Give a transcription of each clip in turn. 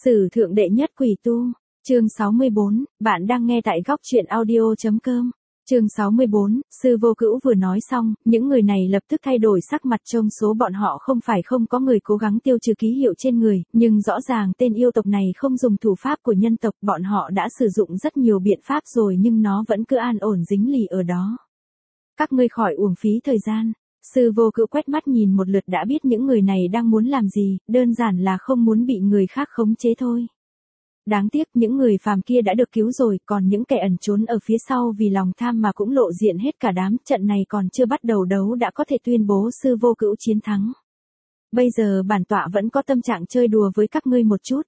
Sử thượng đệ nhất quỷ tu, chương 64, bạn đang nghe tại góc truyện audio.com. Chương 64, sư vô cữu vừa nói xong, những người này lập tức thay đổi sắc mặt, trông số bọn họ không phải không có người cố gắng tiêu trừ ký hiệu trên người, nhưng rõ ràng tên yêu tộc này không dùng thủ pháp của nhân tộc, bọn họ đã sử dụng rất nhiều biện pháp rồi nhưng nó vẫn cứ an ổn dính lì ở đó. Các ngươi khỏi uổng phí thời gian. Sư vô cữu quét mắt nhìn một lượt đã biết những người này đang muốn làm gì, đơn giản là không muốn bị người khác khống chế thôi. Đáng tiếc những người phàm kia đã được cứu rồi, còn những kẻ ẩn trốn ở phía sau vì lòng tham mà cũng lộ diện hết cả đám, trận này còn chưa bắt đầu đấu đã có thể tuyên bố sư vô cữu chiến thắng. Bây giờ bản tọa vẫn có tâm trạng chơi đùa với các ngươi một chút.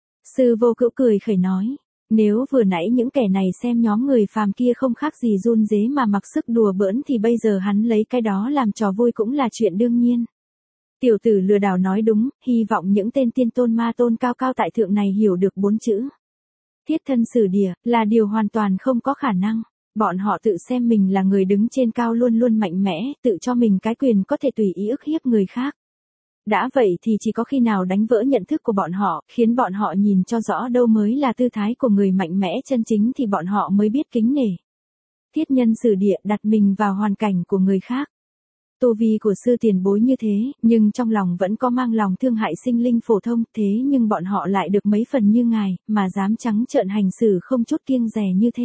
Sư vô cữu cười khẩy nói. Nếu vừa nãy những kẻ này xem nhóm người phàm kia không khác gì run rế mà mặc sức đùa bỡn thì bây giờ hắn lấy cái đó làm trò vui cũng là chuyện đương nhiên. Tiểu tử lừa đảo nói đúng, hy vọng những tên tiên tôn ma tôn cao cao tại thượng này hiểu được 4 chữ. Thiết thân sử địa, là điều hoàn toàn không có khả năng. Bọn họ tự xem mình là người đứng trên cao luôn luôn mạnh mẽ, tự cho mình cái quyền có thể tùy ý ức hiếp người khác. Đã vậy thì chỉ có khi nào đánh vỡ nhận thức của bọn họ, khiến bọn họ nhìn cho rõ đâu mới là tư thái của người mạnh mẽ chân chính thì bọn họ mới biết kính nể. Thiết nhân sử địa, đặt mình vào hoàn cảnh của người khác. Tu vi của sư tiền bối như thế, nhưng trong lòng vẫn có mang lòng thương hại sinh linh phổ thông, thế nhưng bọn họ lại được mấy phần như ngài, mà dám trắng trợn hành xử không chút kiêng dè như thế.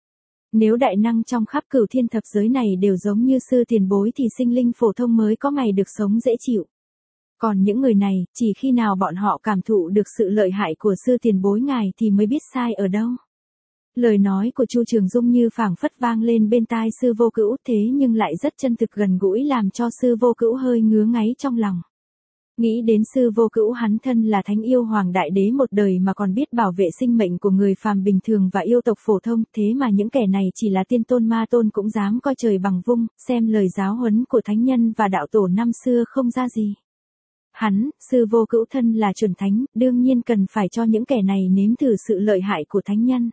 Nếu đại năng trong khắp cửu thiên thập giới này đều giống như sư tiền bối thì sinh linh phổ thông mới có ngày được sống dễ chịu. Còn những người này, chỉ khi nào bọn họ cảm thụ được sự lợi hại của sư tiền bối ngài thì mới biết sai ở đâu. Lời nói của Chu Trường Dung như phảng phất vang lên bên tai sư vô cữu thế nhưng lại rất chân thực gần gũi làm cho sư vô cữu hơi ngứa ngáy trong lòng. Nghĩ đến sư vô cữu hắn thân là thánh yêu hoàng đại đế một đời mà còn biết bảo vệ sinh mệnh của người phàm bình thường và yêu tộc phổ thông, thế mà những kẻ này chỉ là tiên tôn ma tôn cũng dám coi trời bằng vung, xem lời giáo huấn của thánh nhân và đạo tổ năm xưa không ra gì. Hắn, sư vô cữu thân là chuẩn thánh, đương nhiên cần phải cho những kẻ này nếm thử sự lợi hại của thánh nhân.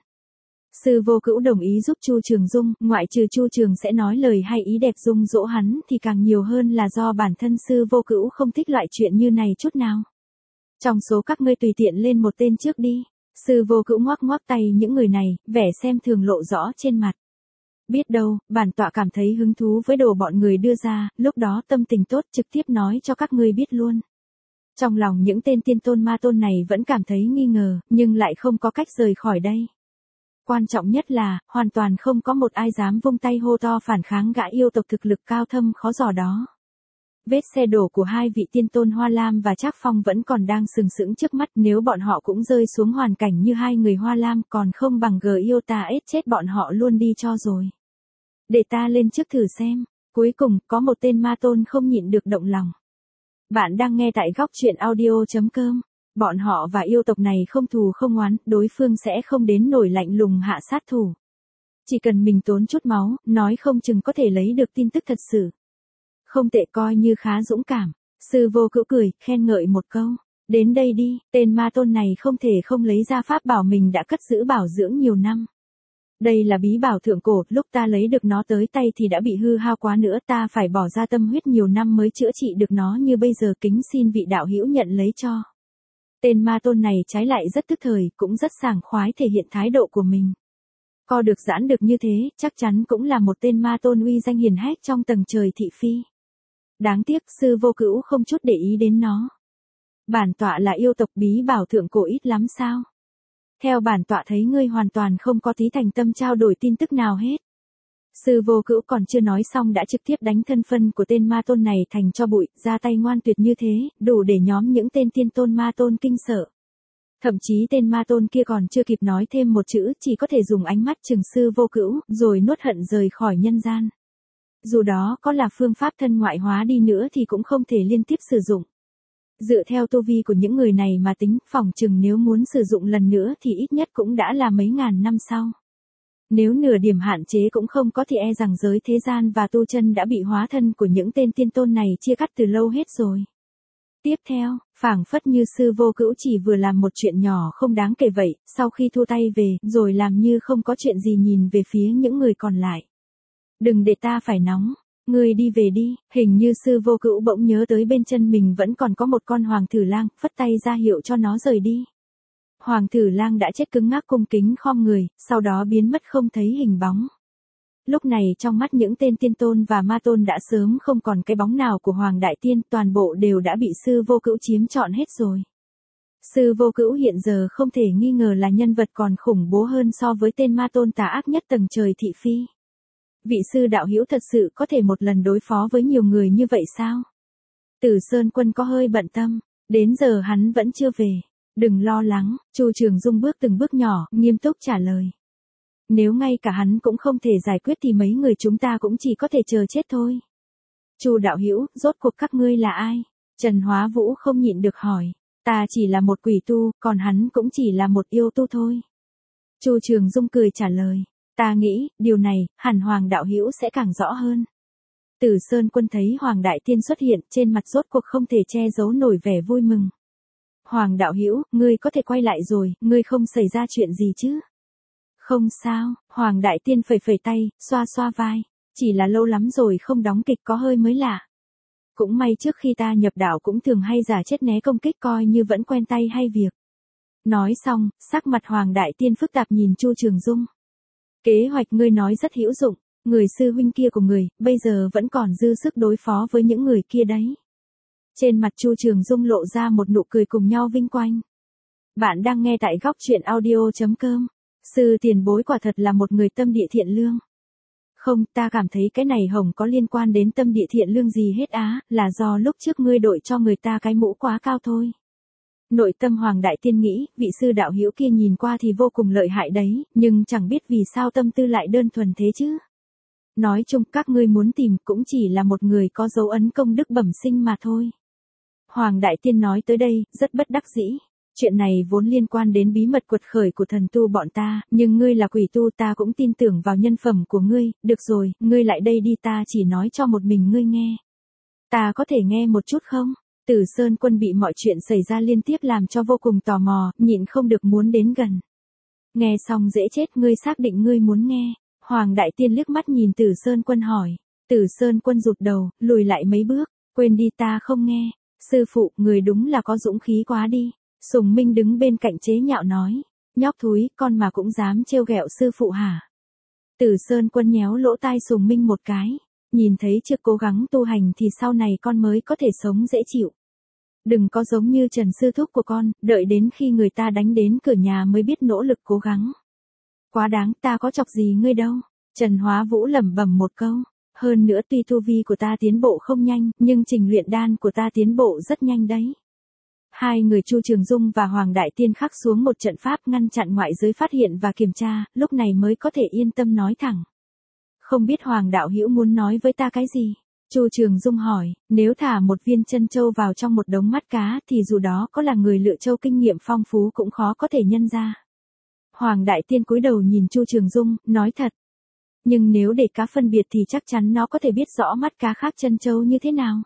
Sư vô cữu đồng ý giúp Chu Trường Dung, ngoại trừ Chu Trường sẽ nói lời hay ý đẹp dung dỗ hắn thì càng nhiều hơn là do bản thân sư vô cữu không thích loại chuyện như này chút nào. Trong số các ngươi tùy tiện lên một tên trước đi. Sư vô cữu ngoắc ngoắc tay những người này, vẻ xem thường lộ rõ trên mặt. Biết đâu, bản tọa cảm thấy hứng thú với đồ bọn người đưa ra, lúc đó tâm tình tốt trực tiếp nói cho các ngươi biết luôn. Trong lòng những tên tiên tôn ma tôn này vẫn cảm thấy nghi ngờ, nhưng lại không có cách rời khỏi đây. Quan trọng nhất là, hoàn toàn không có một ai dám vung tay hô to phản kháng gã yêu tộc thực lực cao thâm khó dò đó. Vết xe đổ của hai vị tiên tôn Hoa Lam và Trác Phong vẫn còn đang sừng sững trước mắt, nếu bọn họ cũng rơi xuống hoàn cảnh như hai người Hoa Lam còn không bằng yêu ta ết chết bọn họ luôn đi cho rồi. Để ta lên trước thử xem. Cuối cùng, có một tên ma tôn không nhịn được động lòng. Bạn đang nghe tại góc truyện audio.com. Bọn họ và yêu tộc này không thù không oán, đối phương sẽ không đến nổi lạnh lùng hạ sát thủ. Chỉ cần mình tốn chút máu, nói không chừng có thể lấy được tin tức thật sự. Không tệ, coi như khá dũng cảm. Sư vô cữu cười, khen ngợi một câu. Đến đây đi, tên ma tôn này không thể không lấy ra pháp bảo mình đã cất giữ bảo dưỡng nhiều năm. Đây là bí bảo thượng cổ, lúc ta lấy được nó tới tay thì đã bị hư hao quá nữa, ta phải bỏ ra tâm huyết nhiều năm mới chữa trị được nó như bây giờ, kính xin vị đạo hữu nhận lấy cho. Tên ma tôn này trái lại rất tức thời, cũng rất sảng khoái thể hiện thái độ của mình. Co được giãn được như thế, chắc chắn cũng là một tên ma tôn uy danh hiển hách trong tầng trời thị phi. Đáng tiếc sư vô cữu không chút để ý đến nó. Bản tọa là yêu tộc, bí bảo thượng cổ ít lắm sao? Theo bản tọa thấy ngươi hoàn toàn không có tí thành tâm trao đổi tin tức nào hết. Sư vô cữu còn chưa nói xong đã trực tiếp đánh thân phân của tên ma tôn này thành cho bụi, ra tay ngoan tuyệt như thế, đủ để nhóm những tên tiên tôn ma tôn kinh sợ. Thậm chí tên ma tôn kia còn chưa kịp nói thêm một chữ, chỉ có thể dùng ánh mắt trừng sư vô cữu, rồi nuốt hận rời khỏi nhân gian. Dù đó có là phương pháp thân ngoại hóa đi nữa thì cũng không thể liên tiếp sử dụng. Dựa theo tu vi của những người này mà tính, phỏng chừng nếu muốn sử dụng lần nữa thì ít nhất cũng đã là mấy ngàn năm sau. Nếu nửa điểm hạn chế cũng không có thì e rằng giới thế gian và tu chân đã bị hóa thân của những tên tiên tôn này chia cắt từ lâu hết rồi. Tiếp theo, phảng phất như sư vô cữu chỉ vừa làm một chuyện nhỏ không đáng kể vậy, sau khi thu tay về, rồi làm như không có chuyện gì nhìn về phía những người còn lại. Đừng để ta phải nóng. Ngươi đi về đi, hình như sư vô cữu bỗng nhớ tới bên chân mình vẫn còn có một con hoàng thử lang, phất tay ra hiệu cho nó rời đi. Hoàng tử lang đã chết cứng ngắc cung kính khom người, sau đó biến mất không thấy hình bóng. Lúc này trong mắt những tên tiên tôn và ma tôn đã sớm không còn cái bóng nào của Hoàng Đại Tiên, toàn bộ đều đã bị Sư Vô Cữu chiếm trọn hết rồi. Sư Vô Cữu hiện giờ không thể nghi ngờ là nhân vật còn khủng bố hơn so với tên ma tôn tà ác nhất tầng trời thị phi. Vị sư đạo hữu thật sự có thể một lần đối phó với nhiều người như vậy sao? Tử Sơn Quân có hơi bận tâm, đến giờ hắn vẫn chưa về. Đừng lo lắng, Chu Trường Dung bước từng bước nhỏ, nghiêm túc trả lời. Nếu ngay cả hắn cũng không thể giải quyết thì mấy người chúng ta cũng chỉ có thể chờ chết thôi. Chu đạo hữu, rốt cuộc các ngươi là ai? Trần Hóa Vũ không nhịn được hỏi. Ta chỉ là một quỷ tu, còn hắn cũng chỉ là một yêu tu thôi. Chu Trường Dung cười trả lời. Ta nghĩ, điều này, hẳn Hoàng đạo hữu sẽ càng rõ hơn. Tử Sơn Quân thấy Hoàng Đại Tiên xuất hiện, trên mặt rốt cuộc không thể che giấu nổi vẻ vui mừng. Hoàng đạo hữu, ngươi có thể quay lại rồi, ngươi không xảy ra chuyện gì chứ? Không sao, Hoàng Đại Tiên phẩy phẩy tay, xoa xoa vai. Chỉ là lâu lắm rồi không đóng kịch có hơi mới lạ. Cũng may trước khi ta nhập đạo cũng thường hay giả chết né công kích coi như vẫn quen tay hay việc. Nói xong, sắc mặt Hoàng Đại Tiên phức tạp nhìn Chu Trường Dung. Kế hoạch ngươi nói rất hữu dụng, người sư huynh kia của người, bây giờ vẫn còn dư sức đối phó với những người kia đấy. Trên mặt Chu Trường Dung lộ ra một nụ cười cùng nhau vinh quang. Bạn đang nghe tại góc truyện audio.com. Sư tiền bối quả thật là một người tâm địa thiện lương. Không, ta cảm thấy cái này hồng có liên quan đến tâm địa thiện lương gì hết á, là do lúc trước ngươi đội cho người ta cái mũ quá cao thôi. Nội tâm Hoàng Đại Tiên nghĩ, vị sư đạo hữu kia nhìn qua thì vô cùng lợi hại đấy, nhưng chẳng biết vì sao tâm tư lại đơn thuần thế chứ. Nói chung các ngươi muốn tìm cũng chỉ là một người có dấu ấn công đức bẩm sinh mà thôi. Hoàng Đại Tiên nói tới đây, rất bất đắc dĩ. Chuyện này vốn liên quan đến bí mật quật khởi của thần tu bọn ta, nhưng ngươi là quỷ tu ta cũng tin tưởng vào nhân phẩm của ngươi, được rồi, ngươi lại đây đi ta chỉ nói cho một mình ngươi nghe. Ta có thể nghe một chút không? Tử Sơn Quân bị mọi chuyện xảy ra liên tiếp làm cho vô cùng tò mò, nhịn không được muốn đến gần. Nghe xong dễ chết, ngươi xác định ngươi muốn nghe. Hoàng Đại Tiên liếc mắt nhìn Tử Sơn Quân hỏi. Tử Sơn Quân rụt đầu, lùi lại mấy bước, quên đi ta không nghe. Sư phụ, người đúng là có dũng khí quá đi. Sùng Minh đứng bên cạnh chế nhạo nói. Nhóc thúi, con mà cũng dám trêu ghẹo sư phụ hả? Tử Sơn Quân nhéo lỗ tai Sùng Minh một cái. Nhìn thấy chưa cố gắng tu hành thì sau này con mới có thể sống dễ chịu. Đừng có giống như Trần sư thúc của con, đợi đến khi người ta đánh đến cửa nhà mới biết nỗ lực cố gắng. Quá đáng, ta có chọc gì ngươi đâu. Trần Hóa Vũ lẩm bẩm một câu. Hơn nữa tuy tu vi của ta tiến bộ không nhanh, nhưng trình luyện đan của ta tiến bộ rất nhanh đấy. Hai người Chu Trường Dung và Hoàng Đại Tiên khắc xuống một trận pháp ngăn chặn ngoại giới phát hiện và kiểm tra, lúc này mới có thể yên tâm nói thẳng. Không biết Hoàng đạo hữu muốn nói với ta cái gì? Chu Trường Dung hỏi, nếu thả một viên chân châu vào trong một đống mắt cá thì dù đó có là người lựa châu kinh nghiệm phong phú cũng khó có thể nhân ra. Hoàng Đại Tiên cúi đầu nhìn Chu Trường Dung, nói thật. Nhưng nếu để cá phân biệt thì chắc chắn nó có thể biết rõ mắt cá khác chân châu như thế nào.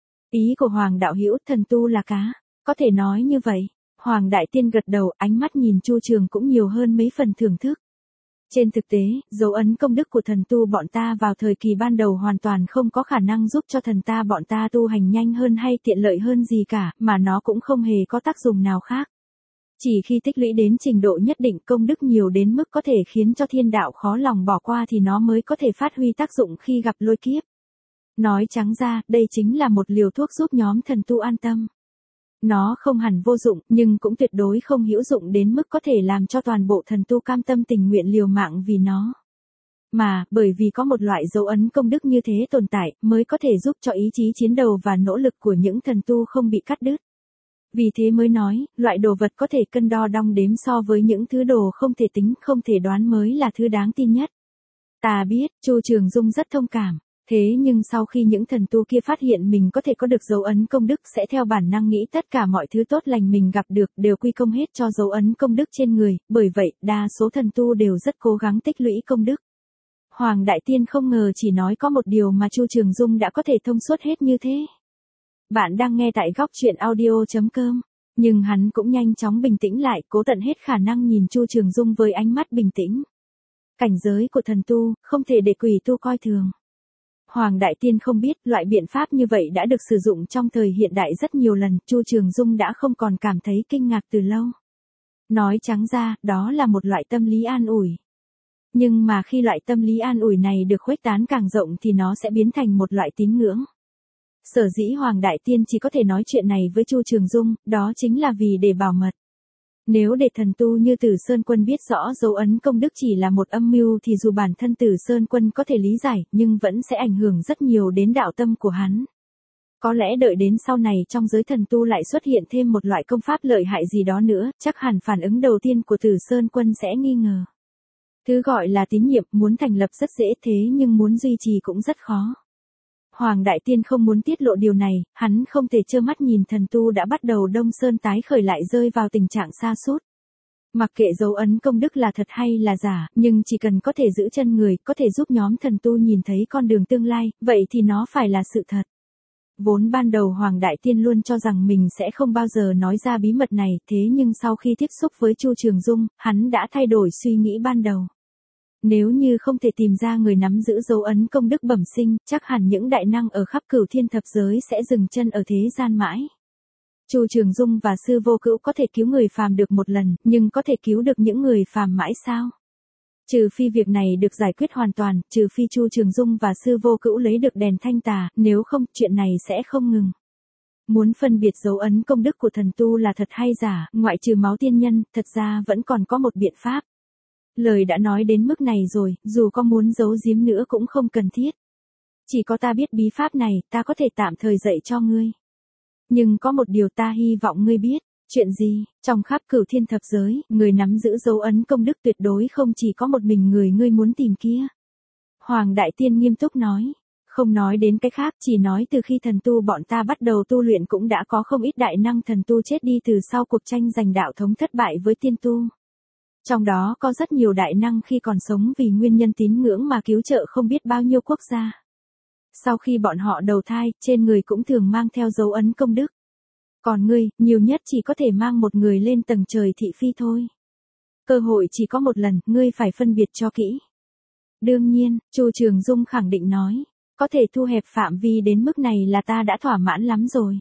Ý của Hoàng đạo hữu thần tu là cá, có thể nói như vậy. Hoàng Đại Tiên gật đầu, ánh mắt nhìn Chu Trường cũng nhiều hơn mấy phần thưởng thức. Trên thực tế, dấu ấn công đức của thần tu bọn ta vào thời kỳ ban đầu hoàn toàn không có khả năng giúp cho thần ta bọn ta tu hành nhanh hơn hay tiện lợi hơn gì cả, mà nó cũng không hề có tác dụng nào khác. Chỉ khi tích lũy đến trình độ nhất định công đức nhiều đến mức có thể khiến cho thiên đạo khó lòng bỏ qua thì nó mới có thể phát huy tác dụng khi gặp lôi kiếp. Nói trắng ra, đây chính là một liều thuốc giúp nhóm thần tu an tâm. Nó không hẳn vô dụng, nhưng cũng tuyệt đối không hữu dụng đến mức có thể làm cho toàn bộ thần tu cam tâm tình nguyện liều mạng vì nó. Mà, bởi vì có một loại dấu ấn công đức như thế tồn tại, mới có thể giúp cho ý chí chiến đấu và nỗ lực của những thần tu không bị cắt đứt. Vì thế mới nói, loại đồ vật có thể cân đo đong đếm so với những thứ đồ không thể tính, không thể đoán mới là thứ đáng tin nhất. Ta biết, Chu Trường Dung rất thông cảm. Thế nhưng sau khi những thần tu kia phát hiện mình có thể có được dấu ấn công đức sẽ theo bản năng nghĩ tất cả mọi thứ tốt lành mình gặp được đều quy công hết cho dấu ấn công đức trên người, bởi vậy đa số thần tu đều rất cố gắng tích lũy công đức. Hoàng Đại Tiên không ngờ chỉ nói có một điều mà Chu Trường Dung đã có thể thông suốt hết như thế. Bạn đang nghe tại góc truyện audio.com, nhưng hắn cũng nhanh chóng bình tĩnh lại, cố tận hết khả năng nhìn Chu Trường Dung với ánh mắt bình tĩnh. Cảnh giới của thần tu, không thể để quỷ tu coi thường. Hoàng Đại Tiên không biết loại biện pháp như vậy đã được sử dụng trong thời hiện đại rất nhiều lần, Chu Trường Dung đã không còn cảm thấy kinh ngạc từ lâu. Nói trắng ra, đó là một loại tâm lý an ủi. Nhưng mà khi loại tâm lý an ủi này được khuếch tán càng rộng thì nó sẽ biến thành một loại tín ngưỡng. Sở dĩ Hoàng Đại Tiên chỉ có thể nói chuyện này với Chu Trường Dung, đó chính là vì để bảo mật. Nếu để thần tu như Tử Sơn Quân biết rõ dấu ấn công đức chỉ là một âm mưu thì dù bản thân Tử Sơn Quân có thể lý giải, nhưng vẫn sẽ ảnh hưởng rất nhiều đến đạo tâm của hắn. Có lẽ đợi đến sau này trong giới thần tu lại xuất hiện thêm một loại công pháp lợi hại gì đó nữa, chắc hẳn phản ứng đầu tiên của Tử Sơn Quân sẽ nghi ngờ. Thứ gọi là tín nhiệm muốn thành lập rất dễ thế nhưng muốn duy trì cũng rất khó. Hoàng Đại Tiên không muốn tiết lộ điều này, hắn không thể trơ mắt nhìn thần tu đã bắt đầu Đông Sơn tái khởi lại rơi vào tình trạng sa sút. Mặc kệ dấu ấn công đức là thật hay là giả, nhưng chỉ cần có thể giữ chân người, có thể giúp nhóm thần tu nhìn thấy con đường tương lai, vậy thì nó phải là sự thật. Vốn ban đầu Hoàng Đại Tiên luôn cho rằng mình sẽ không bao giờ nói ra bí mật này, thế nhưng sau khi tiếp xúc với Chu Trường Dung, hắn đã thay đổi suy nghĩ ban đầu. Nếu như không thể tìm ra người nắm giữ dấu ấn công đức bẩm sinh, chắc hẳn những đại năng ở khắp Cửu Thiên thập giới sẽ dừng chân ở thế gian mãi. Chu Trường Dung và Sư Vô Cữu có thể cứu người phàm được một lần, nhưng có thể cứu được những người phàm mãi sao? Trừ phi việc này được giải quyết hoàn toàn, trừ phi Chu Trường Dung và Sư Vô Cữu lấy được đèn thanh tà, nếu không, chuyện này sẽ không ngừng. Muốn phân biệt dấu ấn công đức của thần tu là thật hay giả, ngoại trừ máu tiên nhân, thật ra vẫn còn có một biện pháp. Lời đã nói đến mức này rồi, dù có muốn giấu giếm nữa cũng không cần thiết. Chỉ có ta biết bí pháp này, ta có thể tạm thời dạy cho ngươi. Nhưng có một điều ta hy vọng ngươi biết. Chuyện gì? Trong khắp Cửu Thiên thập giới, người nắm giữ dấu ấn công đức tuyệt đối không chỉ có một mình người ngươi muốn tìm kia. Hoàng Đại Tiên nghiêm túc nói. Không nói đến cái khác, chỉ nói từ khi thần tu bọn ta bắt đầu tu luyện cũng đã có không ít đại năng thần tu chết đi từ sau cuộc tranh giành đạo thống thất bại với tiên tu. Trong đó có rất nhiều đại năng khi còn sống vì nguyên nhân tín ngưỡng mà cứu trợ không biết bao nhiêu quốc gia. Sau khi bọn họ đầu thai, trên người cũng thường mang theo dấu ấn công đức. Còn ngươi, nhiều nhất chỉ có thể mang một người lên tầng trời thị phi thôi. Cơ hội chỉ có một lần, ngươi phải phân biệt cho kỹ. Đương nhiên, Chu Trường Dung khẳng định nói, có thể thu hẹp phạm vi đến mức này là ta đã thỏa mãn lắm rồi.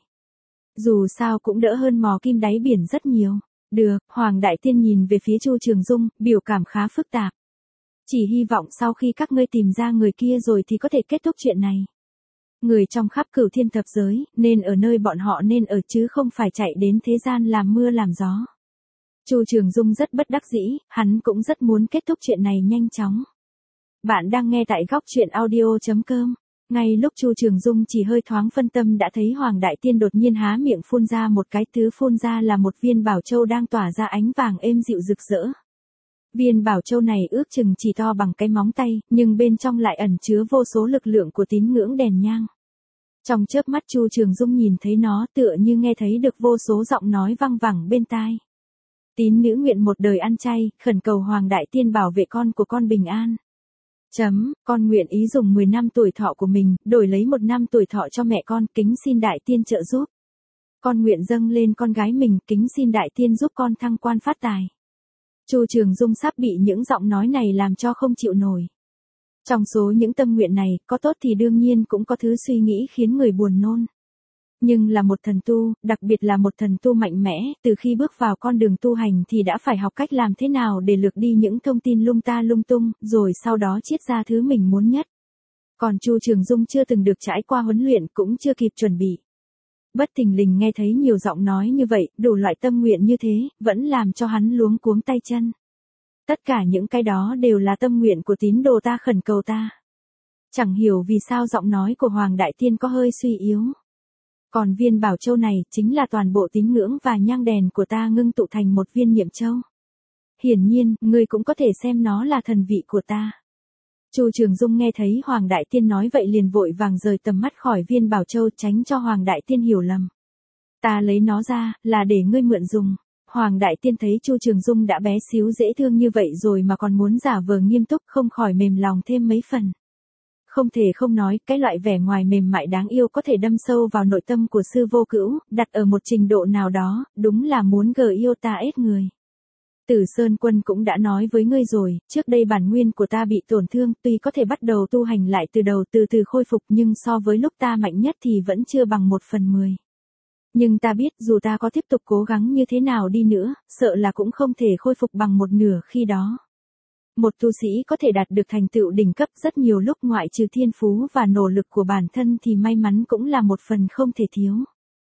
Dù sao cũng đỡ hơn mò kim đáy biển rất nhiều. Được, Hoàng Đại Tiên nhìn về phía Chu Trường Dung, biểu cảm khá phức tạp. Chỉ hy vọng sau khi các ngươi tìm ra người kia rồi thì có thể kết thúc chuyện này. Người trong khắp Cửu Thiên thập giới, nên ở nơi bọn họ nên ở chứ không phải chạy đến thế gian làm mưa làm gió. Chu Trường Dung rất bất đắc dĩ, hắn cũng rất muốn kết thúc chuyện này nhanh chóng. Bạn đang nghe tại góc truyện audio.com. Ngay lúc Chu Trường Dung chỉ hơi thoáng phân tâm đã thấy Hoàng Đại Tiên đột nhiên há miệng phun ra một cái, thứ phun ra là một viên bảo châu đang tỏa ra ánh vàng êm dịu rực rỡ. Viên bảo châu này ước chừng chỉ to bằng cái móng tay, nhưng bên trong lại ẩn chứa vô số lực lượng của tín ngưỡng đèn nhang. Trong chớp mắt Chu Trường Dung nhìn thấy nó tựa như nghe thấy được vô số giọng nói văng vẳng bên tai. Tín nữ nguyện một đời ăn chay, khẩn cầu Hoàng Đại Tiên bảo vệ con của con bình an. Con nguyện ý dùng 10 năm tuổi thọ của mình, đổi lấy 1 năm tuổi thọ cho mẹ con, kính xin Đại Tiên trợ giúp. Con nguyện dâng lên con gái mình, kính xin Đại Tiên giúp con thăng quan phát tài. Chu Trường Dung sắp bị những giọng nói này làm cho không chịu nổi. Trong số những tâm nguyện này, có tốt thì đương nhiên cũng có thứ suy nghĩ khiến người buồn nôn. Nhưng là một thần tu, đặc biệt là một thần tu mạnh mẽ, từ khi bước vào con đường tu hành thì đã phải học cách làm thế nào để lược đi những thông tin lung ta lung tung, rồi sau đó chiết ra thứ mình muốn nhất. Còn Chu Trường Dung chưa từng được trải qua huấn luyện cũng chưa kịp chuẩn bị. Bất thình lình nghe thấy nhiều giọng nói như vậy, đủ loại tâm nguyện như thế, vẫn làm cho hắn luống cuống tay chân. Tất cả những cái đó đều là tâm nguyện của tín đồ ta khẩn cầu ta. Chẳng hiểu vì sao giọng nói của Hoàng Đại Tiên có hơi suy yếu. Còn viên bảo châu này chính là toàn bộ tín ngưỡng và nhang đèn của ta ngưng tụ thành một viên niệm châu. Hiển nhiên, ngươi cũng có thể xem nó là thần vị của ta. Chu Trường Dung nghe thấy Hoàng Đại Tiên nói vậy liền vội vàng rời tầm mắt khỏi viên bảo châu tránh cho Hoàng Đại Tiên hiểu lầm. Ta lấy nó ra, là để ngươi mượn dùng. Hoàng Đại Tiên thấy Chu Trường Dung đã bé xíu dễ thương như vậy rồi mà còn muốn giả vờ nghiêm túc không khỏi mềm lòng thêm mấy phần. Không thể không nói, cái loại vẻ ngoài mềm mại đáng yêu có thể đâm sâu vào nội tâm của Sư Vô Cữu, đặt ở một trình độ nào đó, đúng là muốn gờ yêu ta ết người. Tử Sơn Quân cũng đã nói với ngươi rồi, trước đây bản nguyên của ta bị tổn thương, tuy có thể bắt đầu tu hành lại từ đầu từ từ khôi phục nhưng so với lúc ta mạnh nhất thì vẫn chưa bằng 1/10. Nhưng ta biết dù ta có tiếp tục cố gắng như thế nào đi nữa, sợ là cũng không thể khôi phục bằng một nửa khi đó. Một tu sĩ có thể đạt được thành tựu đỉnh cấp rất nhiều lúc ngoại trừ thiên phú và nỗ lực của bản thân thì may mắn cũng là một phần không thể thiếu.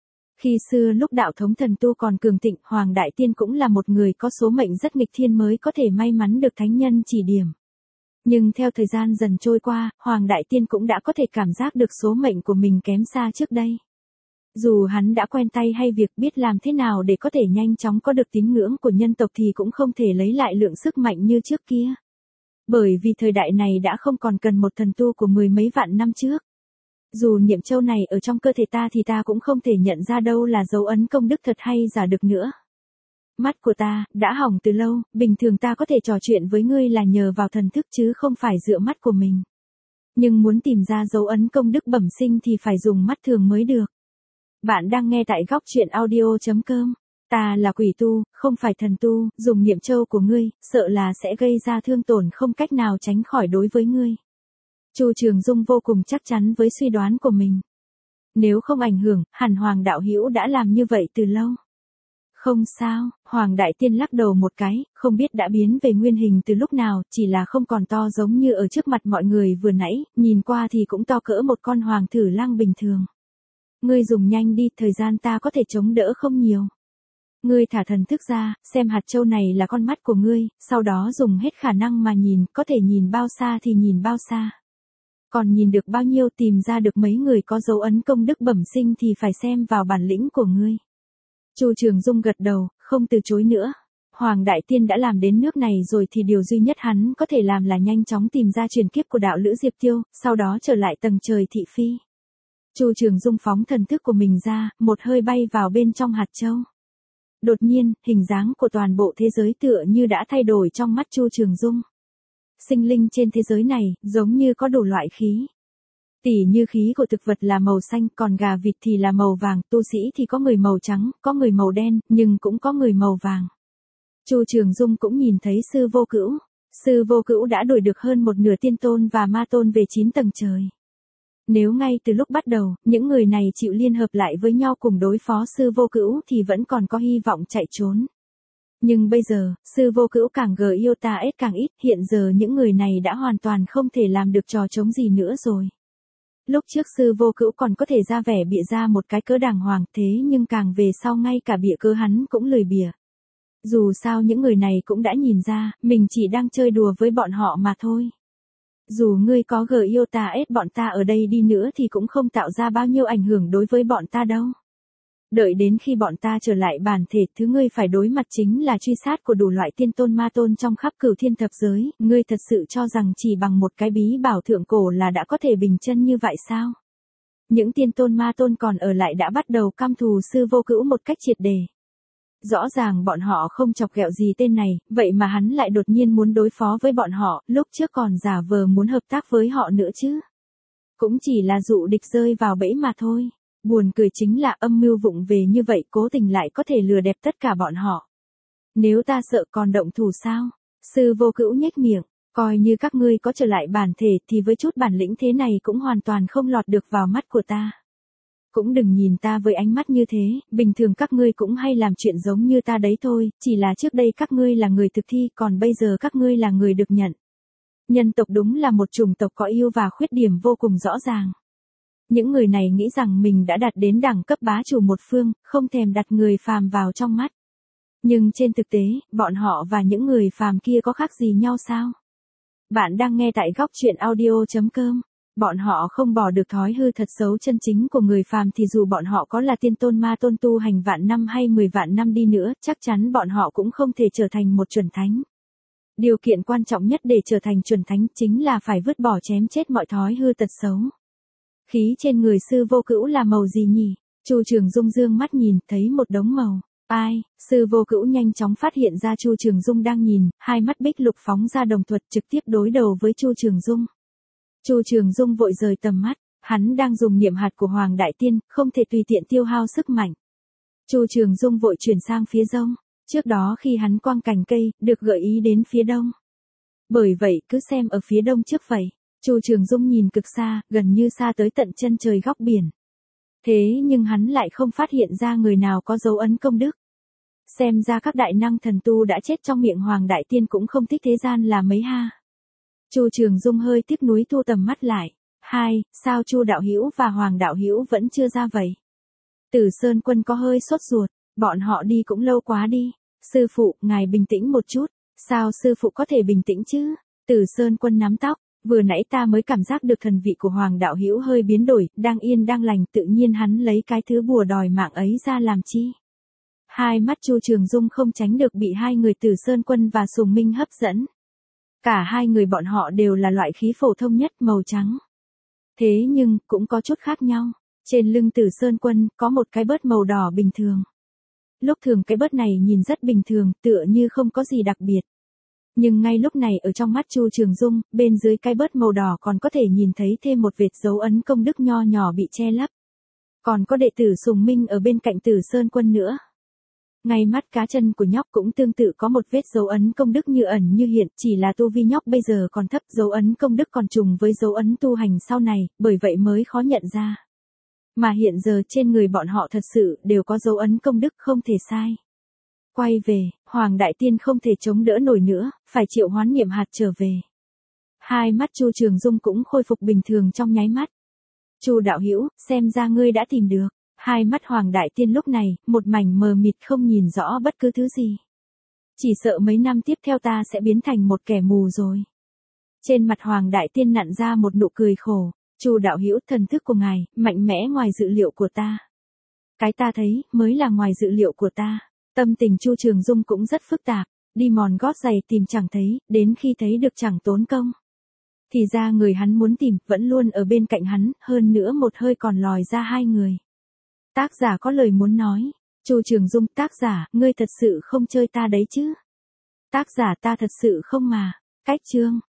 Khi xưa lúc đạo thống thần tu còn cường thịnh, Hoàng Đại Tiên cũng là một người có số mệnh rất nghịch thiên mới có thể may mắn được thánh nhân chỉ điểm. Nhưng theo thời gian dần trôi qua, Hoàng Đại Tiên cũng đã có thể cảm giác được số mệnh của mình kém xa trước đây. Dù hắn đã quen tay hay việc biết làm thế nào để có thể nhanh chóng có được tín ngưỡng của nhân tộc thì cũng không thể lấy lại lượng sức mạnh như trước kia. Bởi vì thời đại này đã không còn cần một thần tu của mười mấy vạn năm trước. Dù niệm châu này ở trong cơ thể ta thì ta cũng không thể nhận ra đâu là dấu ấn công đức thật hay giả được nữa. Mắt của ta, đã hỏng từ lâu, bình thường ta có thể trò chuyện với ngươi là nhờ vào thần thức chứ không phải dựa mắt của mình. Nhưng muốn tìm ra dấu ấn công đức bẩm sinh thì phải dùng mắt thường mới được. Bạn đang nghe tại góc truyện audio.com. Ta là quỷ tu, không phải thần tu, dùng niệm châu của ngươi, sợ là sẽ gây ra thương tổn không cách nào tránh khỏi đối với ngươi. Chu Trường Dung vô cùng chắc chắn với suy đoán của mình. Nếu không ảnh hưởng, hẳn Hoàng đạo hữu đã làm như vậy từ lâu. Không sao, Hoàng Đại Tiên lắc đầu một cái, không biết đã biến về nguyên hình từ lúc nào, chỉ là không còn to giống như ở trước mặt mọi người vừa nãy, nhìn qua thì cũng to cỡ một con hoàng thử lang bình thường. Ngươi dùng nhanh đi, thời gian ta có thể chống đỡ không nhiều. Ngươi thả thần thức ra, xem hạt châu này là con mắt của ngươi, sau đó dùng hết khả năng mà nhìn, có thể nhìn bao xa thì nhìn bao xa. Còn nhìn được bao nhiêu tìm ra được mấy người có dấu ấn công đức bẩm sinh thì phải xem vào bản lĩnh của ngươi. Chu Trường Dung gật đầu, không từ chối nữa. Hoàng Đại Tiên đã làm đến nước này rồi thì điều duy nhất hắn có thể làm là nhanh chóng tìm ra truyền kiếp của đạo lữ Diệp Tiêu, sau đó trở lại tầng trời thị phi. Chu Trường Dung phóng thần thức của mình ra, một hơi bay vào bên trong hạt châu. Đột nhiên, hình dáng của toàn bộ thế giới tựa như đã thay đổi trong mắt Chu Trường Dung. Sinh linh trên thế giới này, giống như có đủ loại khí. Tỉ như khí của thực vật là màu xanh, còn gà vịt thì là màu vàng, tu sĩ thì có người màu trắng, có người màu đen, nhưng cũng có người màu vàng. Chu Trường Dung cũng nhìn thấy Sư Vô Cữu. Sư Vô Cữu đã đuổi được hơn một nửa tiên tôn và ma tôn về 9 tầng trời. Nếu ngay từ lúc bắt đầu, những người này chịu liên hợp lại với nhau cùng đối phó Sư Vô Cữu thì vẫn còn có hy vọng chạy trốn. Nhưng bây giờ, Sư Vô Cữu càng yêu ta ít càng ít, hiện giờ những người này đã hoàn toàn không thể làm được trò trống gì nữa rồi. Lúc trước Sư Vô Cữu còn có thể ra vẻ bịa ra một cái cớ đàng hoàng, thế nhưng càng về sau ngay cả bịa cớ hắn cũng lười bịa. Dù sao những người này cũng đã nhìn ra, mình chỉ đang chơi đùa với bọn họ mà thôi. Dù ngươi có yêu ta ít bọn ta ở đây đi nữa thì cũng không tạo ra bao nhiêu ảnh hưởng đối với bọn ta đâu. Đợi đến khi bọn ta trở lại bản thể, thứ ngươi phải đối mặt chính là truy sát của đủ loại tiên tôn ma tôn trong khắp cửu thiên thập giới, ngươi thật sự cho rằng chỉ bằng một cái bí bảo thượng cổ là đã có thể bình chân như vậy sao? Những tiên tôn ma tôn còn ở lại đã bắt đầu căm thù Sư Vô Cữu một cách triệt để. Rõ ràng bọn họ không chọc ghẹo gì tên này, vậy mà hắn lại đột nhiên muốn đối phó với bọn họ, lúc trước còn giả vờ muốn hợp tác với họ nữa chứ. Cũng chỉ là dụ địch rơi vào bẫy mà thôi. Buồn cười chính là âm mưu vụng về như vậy cố tình lại có thể lừa đẹp tất cả bọn họ. Nếu ta sợ còn động thủ sao? Sư Vô Cữu nhếch miệng, coi như các ngươi có trở lại bản thể thì với chút bản lĩnh thế này cũng hoàn toàn không lọt được vào mắt của ta. Cũng đừng nhìn ta với ánh mắt như thế, bình thường các ngươi cũng hay làm chuyện giống như ta đấy thôi, chỉ là trước đây các ngươi là người thực thi, còn bây giờ các ngươi là người được nhận. Nhân tộc đúng là một chủng tộc có ưu và khuyết điểm vô cùng rõ ràng. Những người này nghĩ rằng mình đã đạt đến đẳng cấp bá chủ một phương, không thèm đặt người phàm vào trong mắt. Nhưng trên thực tế, bọn họ và những người phàm kia có khác gì nhau sao? Bạn đang nghe tại góc truyện audio.com. Bọn họ không bỏ được thói hư thật xấu chân chính của người phàm thì dù bọn họ có là tiên tôn ma tôn tu hành vạn năm hay 10 vạn năm đi nữa, chắc chắn bọn họ cũng không thể trở thành một chuẩn thánh. Điều kiện quan trọng nhất để trở thành chuẩn thánh chính là phải vứt bỏ chém chết mọi thói hư tật xấu. Khí trên người Sư Vô Cữu là màu gì nhỉ? Chu Trường Dung dương mắt nhìn, thấy một đống màu. Ai? Sư Vô Cữu nhanh chóng phát hiện ra Chu Trường Dung đang nhìn, hai mắt bích lục phóng ra đồng thuật trực tiếp đối đầu với Chu Trường Dung. Chu Trường Dung vội rời tầm mắt, hắn đang dùng niệm hạt của Hoàng Đại Tiên, không thể tùy tiện tiêu hao sức mạnh. Chu Trường Dung vội chuyển sang phía đông, trước đó khi hắn quang cành cây, được gợi ý đến phía đông. Bởi vậy cứ xem ở phía đông trước vậy. Chu Trường Dung nhìn cực xa, gần như xa tới tận chân trời góc biển. Thế nhưng hắn lại không phát hiện ra người nào có dấu ấn công đức. Xem ra các đại năng thần tu đã chết trong miệng Hoàng Đại Tiên cũng không thích thế gian là mấy ha. Chu Trường Dung hơi tiếc nuối thu tầm mắt lại. Sao Chu đạo hữu và Hoàng đạo hữu vẫn chưa ra vậy? Tử Sơn Quân có hơi sốt ruột, bọn họ đi cũng lâu quá đi. Sư phụ, ngài bình tĩnh một chút. Sao sư phụ có thể bình tĩnh chứ? Tử Sơn Quân nắm tóc, vừa nãy ta mới cảm giác được thần vị của Hoàng đạo hữu hơi biến đổi, đang yên đang lành, tự nhiên hắn lấy cái thứ bùa đòi mạng ấy ra làm chi? Hai mắt Chu Trường Dung không tránh được bị hai người Tử Sơn Quân và Sùng Minh hấp dẫn. Cả hai người bọn họ đều là loại khí phổ thông nhất, màu trắng. Thế nhưng, cũng có chút khác nhau. Trên lưng Tử Sơn Quân, có một cái bớt màu đỏ bình thường. Lúc thường cái bớt này nhìn rất bình thường, tựa như không có gì đặc biệt. Nhưng ngay lúc này ở trong mắt Chu Trường Dung, bên dưới cái bớt màu đỏ còn có thể nhìn thấy thêm một vệt dấu ấn công đức nho nhỏ bị che lấp. Còn có đệ tử Sùng Minh ở bên cạnh Tử Sơn Quân nữa. Ngay mắt cá chân của nhóc cũng tương tự có một vết dấu ấn công đức như ẩn như hiện, chỉ là tu vi nhóc bây giờ còn thấp, dấu ấn công đức còn trùng với dấu ấn tu hành sau này, bởi vậy mới khó nhận ra. Mà hiện giờ trên người bọn họ thật sự đều có dấu ấn công đức, không thể sai. Quay về, Hoàng Đại Tiên không thể chống đỡ nổi nữa, phải triệu hoán niệm hạt trở về. Hai mắt Chu Trường Dung cũng khôi phục bình thường trong nháy mắt. Chu đạo hữu, xem ra ngươi đã tìm được. Hai mắt Hoàng Đại Tiên lúc này, một mảnh mờ mịt không nhìn rõ bất cứ thứ gì. Chỉ sợ mấy năm tiếp theo ta sẽ biến thành một kẻ mù rồi. Trên mặt Hoàng Đại Tiên nặn ra một nụ cười khổ. Chu đạo hữu, thần thức của ngài, mạnh mẽ ngoài dự liệu của ta. Cái ta thấy, mới là ngoài dự liệu của ta. Tâm tình Chu Trường Dung cũng rất phức tạp, đi mòn gót giày tìm chẳng thấy, đến khi thấy được chẳng tốn công. Thì ra người hắn muốn tìm, vẫn luôn ở bên cạnh hắn, hơn nữa một hơi còn lòi ra hai người. Tác giả có lời muốn nói. Chu Trường Dung, tác giả, ngươi thật sự không chơi ta đấy chứ? Tác giả, ta thật sự không mà. Cách chương.